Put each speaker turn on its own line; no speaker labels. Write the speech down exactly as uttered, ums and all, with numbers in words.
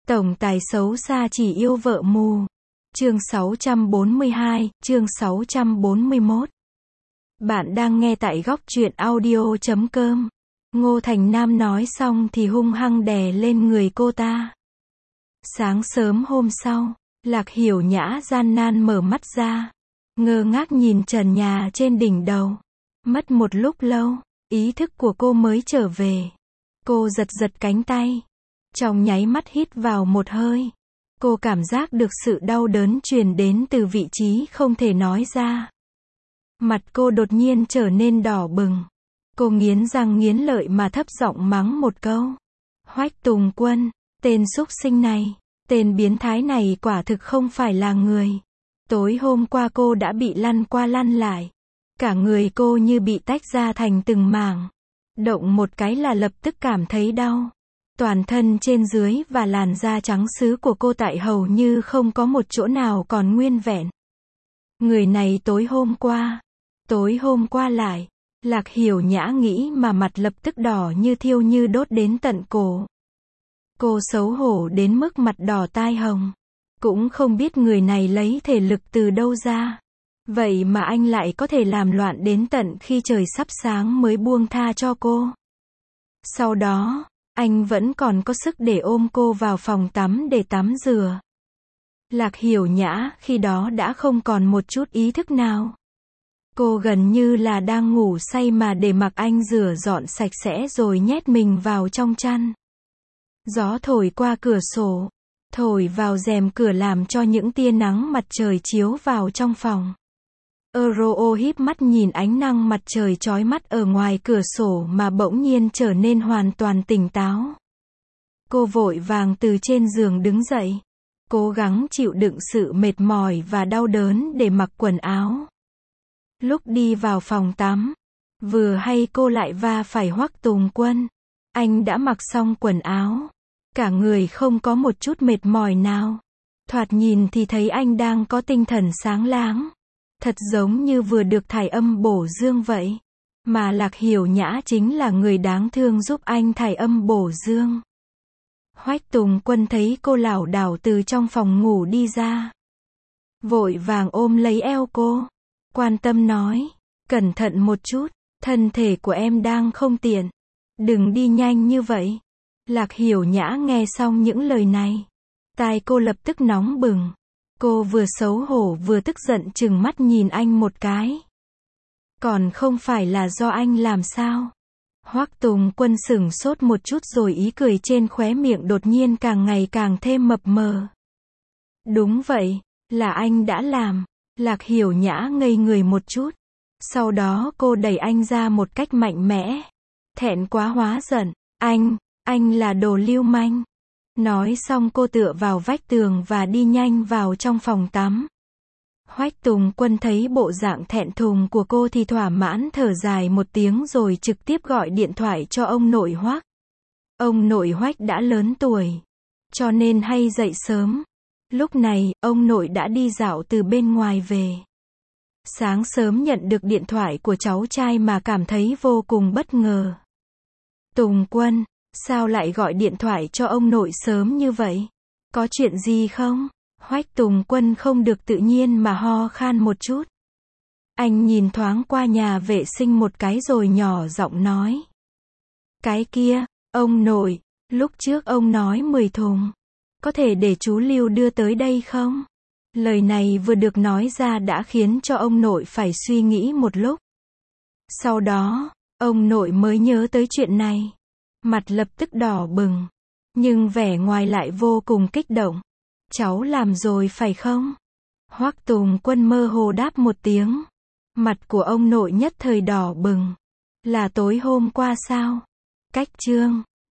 Tổng tài xấu xa chỉ yêu vợ mù. Chương sáu trăm bốn mươi hai, chương sáu trăm bốn mươi mốt. Bạn đang nghe tại góc truyện audio chấm com. Ngô Thành Nam nói xong thì hung hăng đè lên người cô ta. Sáng sớm hôm sau, Lạc Hiểu Nhã gian nan mở mắt ra, ngơ ngác nhìn trần nhà trên đỉnh đầu. Mất một lúc lâu, ý thức của cô mới trở về. Cô giật giật cánh tay. Trong nháy mắt hít vào một hơi, cô cảm giác được sự đau đớn truyền đến từ vị trí không thể nói ra. Mặt cô đột nhiên trở nên đỏ bừng. Cô nghiến răng nghiến lợi mà thấp giọng mắng một câu. Hoách Tùng Quân, tên súc sinh này, tên biến thái này quả thực không phải là người. Tối hôm qua cô đã bị lăn qua lăn lại. Cả người cô như bị tách ra thành từng mảng. Động một cái là lập tức cảm thấy đau. Toàn thân trên dưới và làn da trắng sứ của cô tại hầu như không có một chỗ nào còn nguyên vẹn. Người này tối hôm qua, tối hôm qua lại, Lạc Hiểu Nhã nghĩ mà mặt lập tức đỏ như thiêu như đốt đến tận cổ. Cô xấu hổ đến mức mặt đỏ tai hồng. Cũng không biết người này lấy thể lực từ đâu ra. Vậy mà anh lại có thể làm loạn đến tận khi trời sắp sáng mới buông tha cho cô. Sau đó, anh vẫn còn có sức để ôm cô vào phòng tắm để tắm rửa. Lạc Hiểu Nhã khi đó đã không còn một chút ý thức nào. Cô gần như là đang ngủ say mà để mặc anh rửa dọn sạch sẽ rồi nhét mình vào trong chăn. Gió thổi qua cửa sổ, thổi vào rèm cửa làm cho những tia nắng mặt trời chiếu vào trong phòng. Euro híp mắt nhìn ánh nắng mặt trời chói mắt ở ngoài cửa sổ mà bỗng nhiên trở nên hoàn toàn tỉnh táo. Cô vội vàng từ trên giường đứng dậy, cố gắng chịu đựng sự mệt mỏi và đau đớn để mặc quần áo. Lúc đi vào phòng tắm, vừa hay cô lại va phải Hoắc Tùng Quân. Anh đã mặc xong quần áo, cả người không có một chút mệt mỏi nào. Thoạt nhìn thì thấy anh đang có tinh thần sáng láng. Thật giống như vừa được thải âm bổ dương vậy. Mà Lạc Hiểu Nhã chính là người đáng thương giúp anh thải âm bổ dương. Hoách Tùng Quân thấy cô lảo đảo từ trong phòng ngủ đi ra, vội vàng ôm lấy eo cô, quan tâm nói, cẩn thận một chút, thân thể của em đang không tiện, đừng đi nhanh như vậy. Lạc Hiểu Nhã nghe xong những lời này, tai cô lập tức nóng bừng. Cô vừa xấu hổ vừa tức giận trừng mắt nhìn anh một cái. Còn không phải là do anh làm sao? Hoắc Tùng Quân sửng sốt một chút rồi ý cười trên khóe miệng đột nhiên càng ngày càng thêm mập mờ. Đúng vậy, là anh đã làm. Lạc Hiểu Nhã ngây người một chút. Sau đó cô đẩy anh ra một cách mạnh mẽ. Thẹn quá hóa giận. Anh, anh là đồ lưu manh. Nói xong cô tựa vào vách tường và đi nhanh vào trong phòng tắm. Hoách Tùng Quân thấy bộ dạng thẹn thùng của cô thì thỏa mãn thở dài một tiếng rồi trực tiếp gọi điện thoại cho ông nội Hoắc. Ông nội Hoách đã lớn tuổi, cho nên hay dậy sớm. Lúc này, ông nội đã đi dạo từ bên ngoài về. Sáng sớm nhận được điện thoại của cháu trai mà cảm thấy vô cùng bất ngờ. Tùng Quân, sao lại gọi điện thoại cho ông nội sớm như vậy? Có chuyện gì không? Hoách Tùng Quân không được tự nhiên mà ho khan một chút. Anh nhìn thoáng qua nhà vệ sinh một cái rồi nhỏ giọng nói. Cái kia, ông nội, lúc trước ông nói mười thùng. Có thể để chú Lưu đưa tới đây không? Lời này vừa được nói ra đã khiến cho ông nội phải suy nghĩ một lúc. Sau đó, ông nội mới nhớ tới chuyện này. Mặt lập tức đỏ bừng, nhưng vẻ ngoài lại vô cùng kích động. Cháu làm rồi phải không? Hoắc Tùng Quân mơ hồ đáp một tiếng. Mặt của ông nội nhất thời đỏ bừng. Là tối hôm qua sao? Cách chương